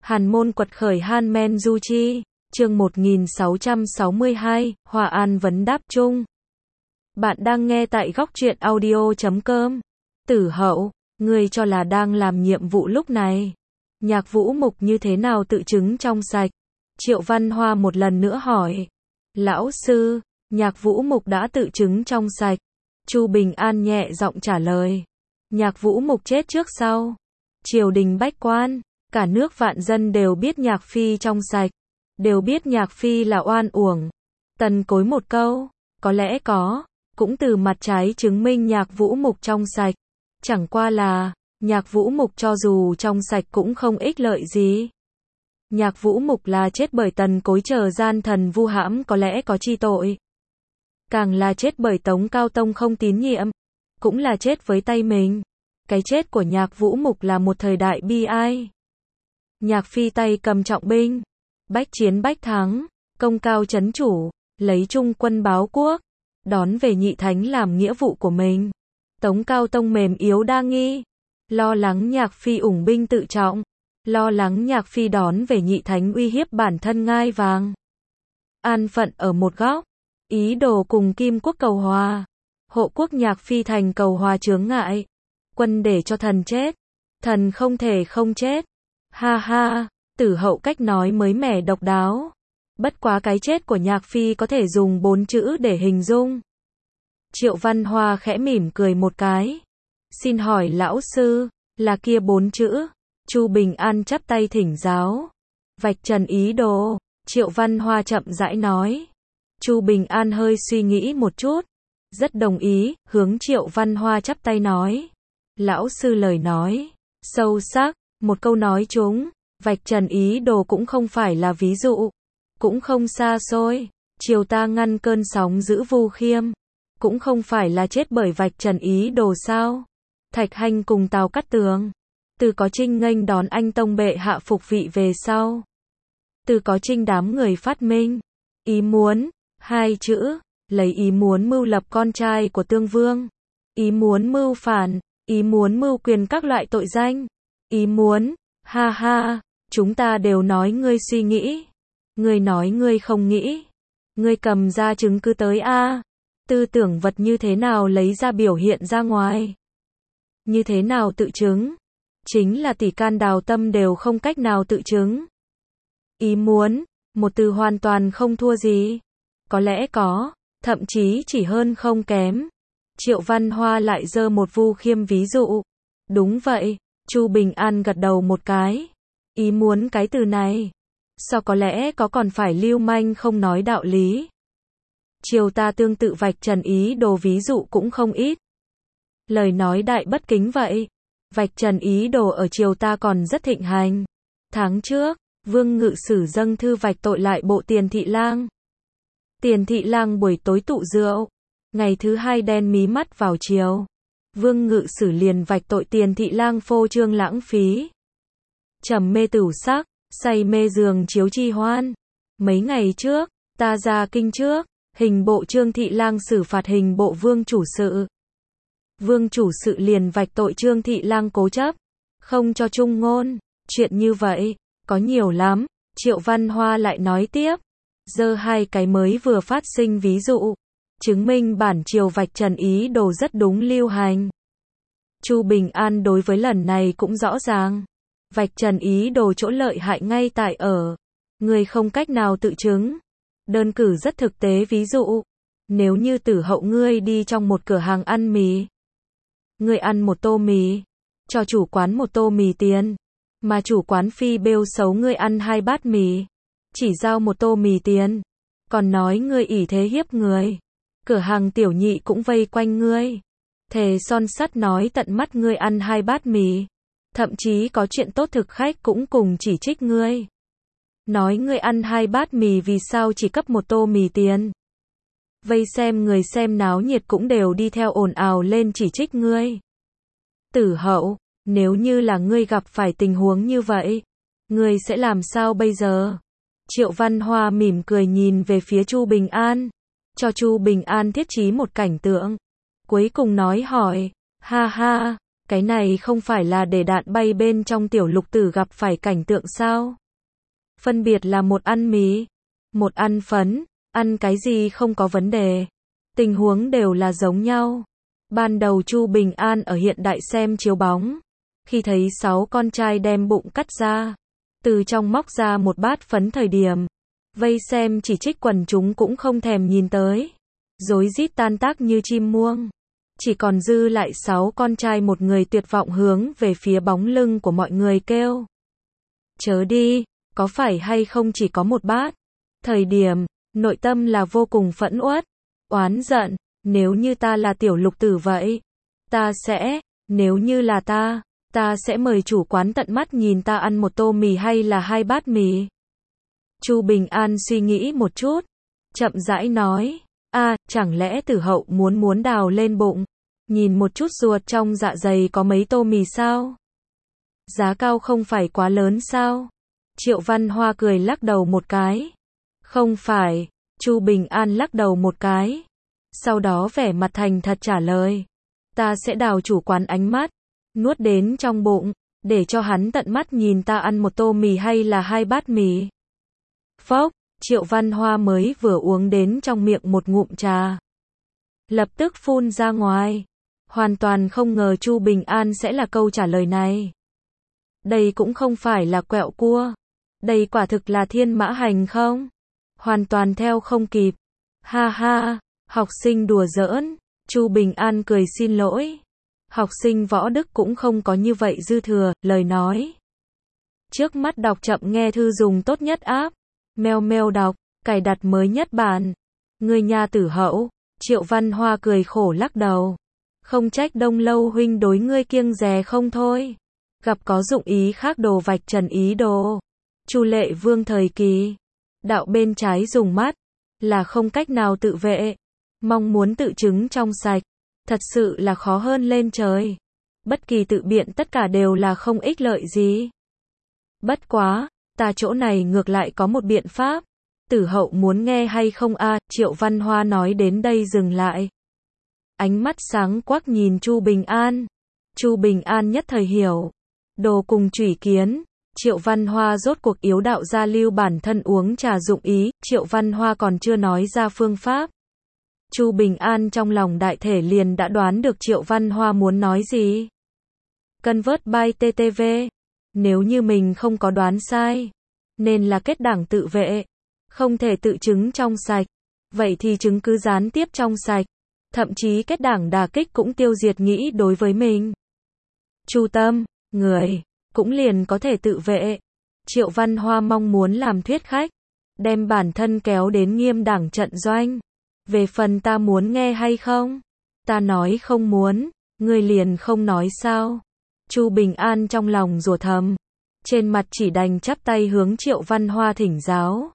Hàn môn quật khởi Han Men Du Chi, chương 1662, Hòa An vấn đáp chung. Bạn đang nghe tại góc truyện audio.com. Tử Hậu, ngươi cho là đang làm nhiệm vụ lúc này. Nhạc Vũ Mục như thế nào tự chứng trong sạch? Triệu Văn Hoa một lần nữa hỏi. Lão sư, Nhạc Vũ Mục đã tự chứng trong sạch. Chu Bình An nhẹ giọng trả lời. Nhạc Vũ Mục chết trước sau. Triều đình bách quan, cả nước vạn dân đều biết Nhạc Phi trong sạch. Đều biết Nhạc Phi là oan uổng. Tần Cối một câu, có lẽ có, cũng từ mặt trái chứng minh Nhạc Vũ Mục trong sạch. Chẳng qua là, Nhạc Vũ Mục cho dù trong sạch cũng không ích lợi gì. Nhạc Vũ Mục là chết bởi Tần Cối chờ gian thần vu hãm có lẽ có chi tội. Càng là chết bởi Tống Cao Tông không tín nhiệm. Cũng là chết với tay mình. Cái chết của Nhạc Vũ Mục là một thời đại bi ai. Nhạc Phi tay cầm trọng binh. Bách chiến bách thắng. Công cao chấn chủ. Lấy trung quân báo quốc. Đón về Nhị Thánh làm nghĩa vụ của mình. Tống Cao Tông mềm yếu đa nghi. Lo lắng Nhạc Phi ủng binh tự trọng. Lo lắng Nhạc Phi đón về Nhị Thánh uy hiếp bản thân ngai vàng. An phận ở một góc. Ý đồ cùng Kim Quốc cầu hòa. Hộ quốc Nhạc Phi thành cầu hòa chướng ngại. Quân để cho thần chết. Thần không thể không chết. Ha ha, Tử Hậu cách nói mới mẻ độc đáo. Bất quá cái chết của Nhạc Phi có thể dùng 4 chữ để hình dung. Triệu Văn Hoa khẽ mỉm cười một cái. Xin hỏi lão sư, là kia 4 chữ. Chu Bình An chắp tay thỉnh giáo. Vạch trần ý đồ, Triệu Văn Hoa chậm rãi nói. Chu Bình An hơi suy nghĩ một chút. Rất đồng ý, hướng Triệu Văn Hoa chắp tay nói. Lão sư lời nói, sâu sắc, một câu nói chúng, vạch trần ý đồ cũng không phải là ví dụ, cũng không xa xôi, triều ta ngăn cơn sóng giữ Vu Khiêm, cũng không phải là chết bởi vạch trần ý đồ sao. Thạch Hanh cùng Tào Cát Tường, từ có Trinh nghênh đón anh tông bệ hạ phục vị về sau. Từ có Trinh đám người phát minh, ý muốn, 2 chữ, lấy ý muốn mưu lập con trai của Tương Vương, ý muốn mưu phản, ý muốn mưu quyền các loại tội danh. Ý muốn, ha ha, chúng ta đều nói ngươi suy nghĩ. Ngươi nói ngươi không nghĩ. Ngươi cầm ra chứng cứ tới a. Tư tưởng vật như thế nào lấy ra biểu hiện ra ngoài. Như thế nào tự chứng. Chính là tỷ can đào tâm đều không cách nào tự chứng. Ý muốn, một từ hoàn toàn không thua gì. Có lẽ có, thậm chí chỉ hơn không kém. Triệu Văn Hoa lại giơ một Vu Khiêm ví dụ. Đúng vậy, Chu Bình An gật đầu một cái. Ý muốn cái từ này. Sao có lẽ có còn phải lưu manh không nói đạo lý. Triều ta tương tự vạch trần ý đồ ví dụ cũng không ít. Lời nói đại bất kính vậy. Vạch trần ý đồ ở triều ta còn rất thịnh hành. Tháng trước, Vương Ngự Sử dâng thư vạch tội lại bộ Tiền Thị Lang. Tiền Thị Lang buổi tối tụ rượu. Ngày thứ hai đen mí mắt vào chiều. Vương Ngự Sử liền vạch tội Tiền Thị Lang phô trương lãng phí. Trầm mê tửu sắc, say mê giường chiếu chi hoan. Mấy ngày trước, ta ra kinh trước, hình bộ Trương Thị Lang xử phạt hình bộ Vương chủ sự. Vương chủ sự liền vạch tội Trương Thị Lang cố chấp, không cho trung ngôn. Chuyện như vậy, có nhiều lắm. Triệu Văn Hoa lại nói tiếp. Giơ 2 cái mới vừa phát sinh ví dụ. Chứng minh bản triều vạch trần ý đồ rất đúng lưu hành. Chu Bình An đối với lần này cũng rõ ràng. Vạch trần ý đồ chỗ lợi hại ngay tại ở. Người không cách nào tự chứng. Đơn cử rất thực tế ví dụ. Nếu như Tử Hậu ngươi đi trong một cửa hàng ăn mì. Ngươi ăn một tô mì. Cho chủ quán một tô mì tiền. Mà chủ quán phi bêu xấu ngươi ăn 2 bát mì. Chỉ giao một tô mì tiền. Còn nói ngươi ỷ thế hiếp người. Cửa hàng tiểu nhị cũng vây quanh ngươi. Thề son sắt nói tận mắt ngươi ăn 2 bát mì. Thậm chí có chuyện tốt thực khách cũng cùng chỉ trích ngươi. Nói ngươi ăn 2 bát mì vì sao chỉ cấp một tô mì tiền. Vây xem người xem náo nhiệt cũng đều đi theo ồn ào lên chỉ trích ngươi. Tử Hậu, nếu như là ngươi gặp phải tình huống như vậy, ngươi sẽ làm sao bây giờ? Triệu Văn Hoa mỉm cười nhìn về phía Chu Bình An. Cho Chu Bình An thiết trí một cảnh tượng. Cuối cùng nói hỏi. Ha ha, Cái này không phải là để đạn bay bên trong tiểu lục tử gặp phải cảnh tượng sao? Phân biệt là một ăn mì, một ăn phấn, ăn cái gì không có vấn đề. Tình huống đều là giống nhau. Ban đầu Chu Bình An ở hiện đại xem chiếu bóng. Khi thấy 6 con trai đem bụng cắt ra, từ trong móc ra một bát phấn thời điểm, vây xem chỉ trích quần chúng cũng không thèm nhìn tới. Rối rít tan tác như chim muông. Chỉ còn dư lại 6 con trai, một người tuyệt vọng hướng về phía bóng lưng của mọi người kêu. Chớ đi, có phải hay không chỉ có một bát? Thời điểm, nội tâm là vô cùng phẫn uất, oán giận, nếu như ta là tiểu lục tử vậy, nếu như là ta sẽ mời chủ quán tận mắt nhìn ta ăn một tô mì hay là 2 bát mì. Chu Bình An suy nghĩ một chút, chậm rãi nói, chẳng lẽ Tử Hậu muốn đào lên bụng, nhìn một chút ruột trong dạ dày có mấy tô mì sao? Giá cao không phải quá lớn sao? Triệu Văn Hoa cười lắc đầu một cái. Không phải, Chu Bình An lắc đầu một cái. Sau đó vẻ mặt thành thật trả lời. Ta sẽ đào chủ quán ánh mắt, nuốt đến trong bụng, để cho hắn tận mắt nhìn ta ăn một tô mì hay là 2 bát mì. Phốc, Triệu Văn Hoa mới vừa uống đến trong miệng một ngụm trà, lập tức phun ra ngoài. Hoàn toàn không ngờ Chu Bình An sẽ là câu trả lời này. Đây cũng không phải là quẹo cua. Đây quả thực là thiên mã hành không? Hoàn toàn theo không kịp. Ha ha, học sinh đùa giỡn. Chu Bình An cười xin lỗi. Học sinh võ đức cũng không có như vậy dư thừa, lời nói. Trước mắt đọc chậm nghe thư dùng tốt nhất app. Meo meo đọc, cài đặt mới nhất bản. Người nhà Tử Hậu. Triệu Văn Hoa cười khổ lắc đầu. Không trách Đông Lâu huynh đối ngươi kiêng dè không thôi. Gặp có dụng ý khác đồ vạch trần ý đồ. Chu Lệ Vương thời kỳ, đạo bên trái dùng mắt, là không cách nào tự vệ. Mong muốn tự chứng trong sạch, thật sự là khó hơn lên trời. Bất kỳ tự biện tất cả đều là không ích lợi gì. Bất quá, ta chỗ này ngược lại có một biện pháp. Tử Hậu muốn nghe hay không Triệu Văn Hoa nói đến đây dừng lại. Ánh mắt sáng quắc nhìn Chu Bình An. Chu Bình An nhất thời hiểu. Đồ cùng chủy kiến. Triệu Văn Hoa rốt cuộc yếu đạo gia lưu bản thân uống trà dụng ý. Triệu Văn Hoa còn chưa nói ra phương pháp. Chu Bình An trong lòng đại thể liền đã đoán được Triệu Văn Hoa muốn nói gì. Convert by TTV. Nếu như mình không có đoán sai, nên là kết đảng tự vệ. Không thể tự chứng trong sạch. Vậy thì chứng cứ gián tiếp trong sạch. Thậm chí kết đảng đả kích cũng tiêu diệt nghĩ đối với mình. Chu tâm, người, cũng liền có thể tự vệ. Triệu Văn Hoa mong muốn làm thuyết khách. Đem bản thân kéo đến nghiêm đảng trận doanh. Về phần ta muốn nghe hay không? Ta nói không muốn, ngươi liền không nói sao? Chu Bình An trong lòng rủa thầm. Trên mặt chỉ đành chắp tay hướng Triệu Văn Hoa thỉnh giáo.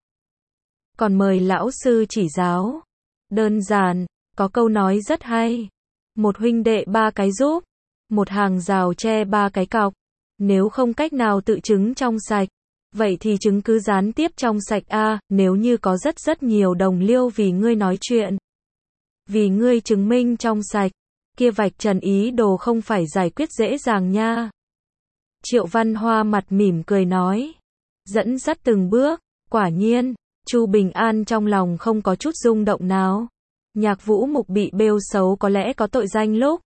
Còn mời lão sư chỉ giáo. Đơn giản, có câu nói rất hay. Một huynh đệ 3 cái giúp. Một hàng rào tre 3 cái cọc. Nếu không cách nào tự chứng trong sạch, vậy thì chứng cứ gián tiếp trong sạch nếu như có rất nhiều đồng liêu vì ngươi nói chuyện. Vì ngươi chứng minh trong sạch, kia vạch trần ý đồ không phải giải quyết dễ dàng nha. Triệu Văn Hoa mặt mỉm cười nói. Dẫn dắt từng bước, quả nhiên, Chu Bình An trong lòng không có chút rung động nào. Nhạc Vũ Mục bị bêu xấu có lẽ có tội danh lúc.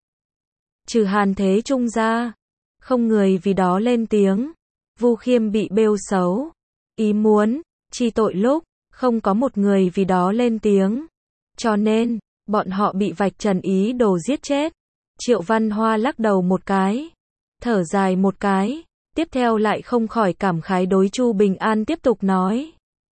Trừ Hàn Thế Trung ra, không người vì đó lên tiếng. Vu Khiêm bị bêu xấu, ý muốn chi tội lúc, không có một người vì đó lên tiếng. Cho nên, bọn họ bị vạch trần ý đồ giết chết. Triệu Văn Hoa lắc đầu một cái, thở dài một cái, tiếp theo lại không khỏi cảm khái đối Chu Bình An tiếp tục nói.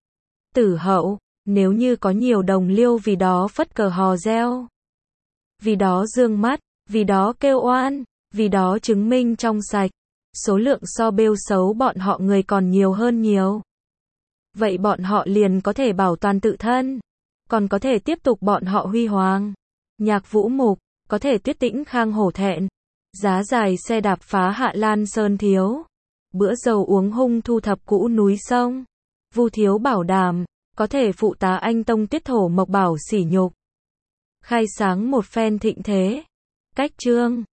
Tử Hậu, nếu như có nhiều đồng liêu vì đó phất cờ hò reo, vì đó dương mắt, vì đó kêu oan, vì đó chứng minh trong sạch, số lượng so bêu xấu bọn họ người còn nhiều hơn nhiều. Vậy bọn họ liền có thể bảo toàn tự thân, còn có thể tiếp tục bọn họ huy hoàng. Nhạc Vũ Mục, có thể Tuyết Tĩnh Khang hổ thẹn, giá dài xe đạp phá Hạ Lan Sơn thiếu, bữa dầu uống hung thu thập cũ núi sông. Vu Thiếu bảo đảm, có thể phụ tá anh Tông Tuyết Thổ Mộc Bảo sỉ nhục. Khai sáng một phen thịnh thế. Cách chương